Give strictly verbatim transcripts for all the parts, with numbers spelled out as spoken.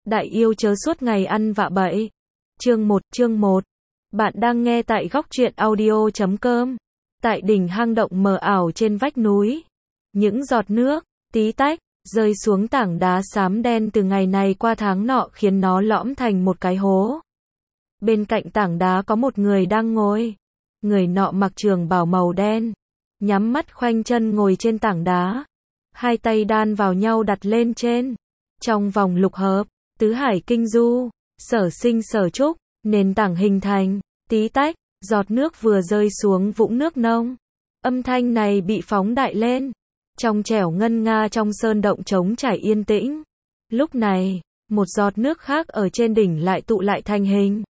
Đại yêu chớ suốt ngày ăn vạ bậy. Chương một, chương một. Bạn đang nghe tại góc truyện audio chấm com. Tại đỉnh hang động mờ ảo trên vách núi, những giọt nước, tí tách, rơi xuống tảng đá xám đen từ ngày này qua tháng nọ khiến nó lõm thành một cái hố. Bên cạnh tảng đá có một người đang ngồi. Người nọ mặc trường bào màu đen, nhắm mắt khoanh chân ngồi trên tảng đá. Hai tay đan vào nhau đặt lên trên. Trong vòng lục hợp, tứ hải kinh du, sở sinh sở trúc, nền tảng hình thành, tí tách, giọt nước vừa rơi xuống vũng nước nông. Âm thanh này bị phóng đại lên, trong trẻo ngân nga trong sơn động trống trải yên tĩnh. Lúc này, một giọt nước khác ở trên đỉnh lại tụ lại thành hình.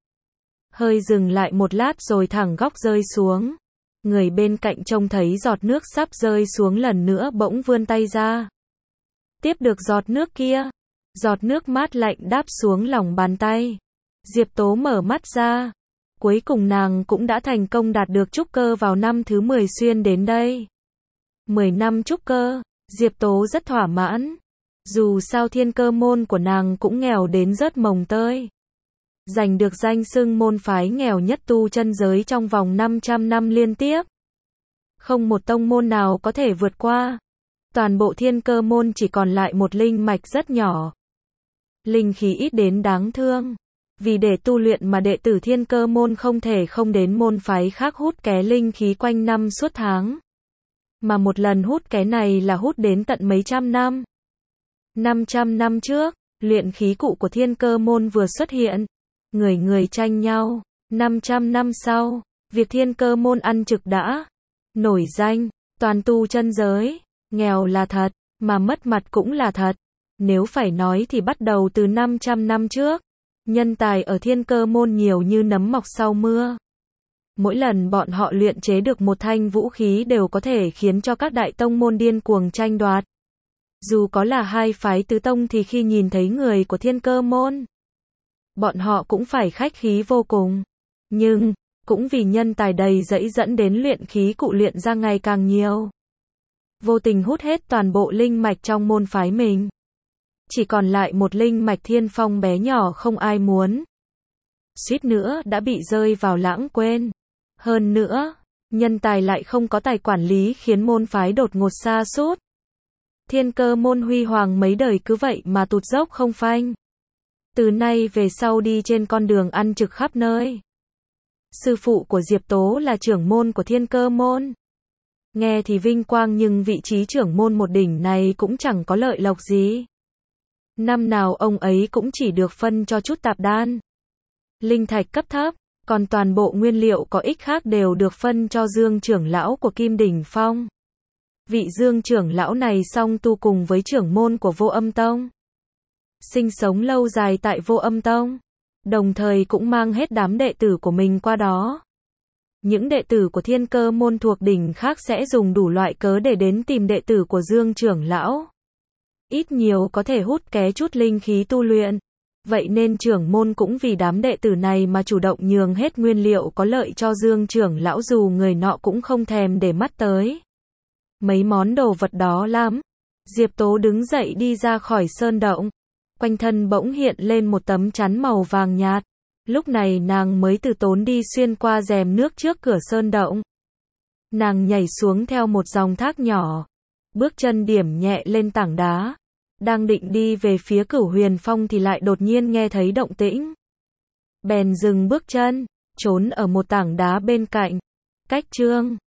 Hơi dừng lại một lát rồi thẳng góc rơi xuống. Người bên cạnh trông thấy giọt nước sắp rơi xuống lần nữa bỗng vươn tay ra. Tiếp được giọt nước kia. Giọt nước mát lạnh đáp xuống lòng bàn tay. Diệp Tố mở mắt ra. Cuối cùng nàng cũng đã thành công đạt được trúc cơ vào năm thứ mười xuyên đến đây. mười năm trúc cơ, Diệp Tố rất thỏa mãn. Dù sao thiên cơ môn của nàng cũng nghèo đến rớt mồng tơi. Giành được danh xưng môn phái nghèo nhất tu chân giới trong vòng năm trăm năm liên tiếp. Không một tông môn nào có thể vượt qua. Toàn bộ thiên cơ môn chỉ còn lại một linh mạch rất nhỏ. Linh khí ít đến đáng thương. Vì để tu luyện mà đệ tử thiên cơ môn không thể không đến môn phái khác hút ké linh khí quanh năm suốt tháng. Mà một lần hút ké này là hút đến tận mấy trăm năm. năm trăm năm trước, luyện khí cụ của thiên cơ môn vừa xuất hiện. Người người tranh nhau. năm trăm năm sau, việc thiên cơ môn ăn trực đã nổi danh, toàn tu chân giới. Nghèo là thật, mà mất mặt cũng là thật. Nếu phải nói thì bắt đầu từ năm trăm năm trước, nhân tài ở thiên cơ môn nhiều như nấm mọc sau mưa. Mỗi lần bọn họ luyện chế được một thanh vũ khí đều có thể khiến cho các đại tông môn điên cuồng tranh đoạt. Dù có là hai phái tứ tông thì khi nhìn thấy người của thiên cơ môn, bọn họ cũng phải khách khí vô cùng. Nhưng, cũng vì nhân tài đầy dẫy dẫn đến luyện khí cụ luyện ra ngày càng nhiều. Vô tình hút hết toàn bộ linh mạch trong môn phái mình. Chỉ còn lại một linh mạch thiên phong bé nhỏ không ai muốn. Suýt nữa đã bị rơi vào lãng quên. Hơn nữa, nhân tài lại không có tài quản lý khiến môn phái đột ngột sa sút. Thiên cơ môn huy hoàng mấy đời cứ vậy mà tụt dốc không phanh. Từ nay về sau đi trên con đường ăn trực khắp nơi. Sư phụ của Diệp Tố là trưởng môn của thiên cơ môn. Nghe thì vinh quang nhưng vị trí trưởng môn một đỉnh này cũng chẳng có lợi lộc gì. Năm nào ông ấy cũng chỉ được phân cho chút tạp đan, linh thạch cấp thấp, còn toàn bộ nguyên liệu có ích khác đều được phân cho Dương trưởng lão của Kim Đỉnh Phong. Vị Dương trưởng lão này song tu cùng với trưởng môn của Vô Âm Tông. Sinh sống lâu dài tại Vô Âm Tông, đồng thời cũng mang hết đám đệ tử của mình qua đó. Những đệ tử của thiên cơ môn thuộc đỉnh khác sẽ dùng đủ loại cớ để đến tìm đệ tử của Dương trưởng lão. Ít nhiều có thể hút ké chút linh khí tu luyện. Vậy nên trưởng môn cũng vì đám đệ tử này mà chủ động nhường hết nguyên liệu có lợi cho Dương trưởng lão dù người nọ cũng không thèm để mắt tới. Mấy món đồ vật đó lắm. Diệp Tố đứng dậy đi ra khỏi sơn động. Quanh thân bỗng hiện lên một tấm chắn màu vàng nhạt. Lúc này nàng mới từ tốn đi xuyên qua rèm nước trước cửa sơn động. Nàng nhảy xuống theo một dòng thác nhỏ. Bước chân điểm nhẹ lên tảng đá. Đang định đi về phía Cửu Huyền Phong thì lại đột nhiên nghe thấy động tĩnh. Bèn dừng bước chân, trốn ở một tảng đá bên cạnh. Cách chương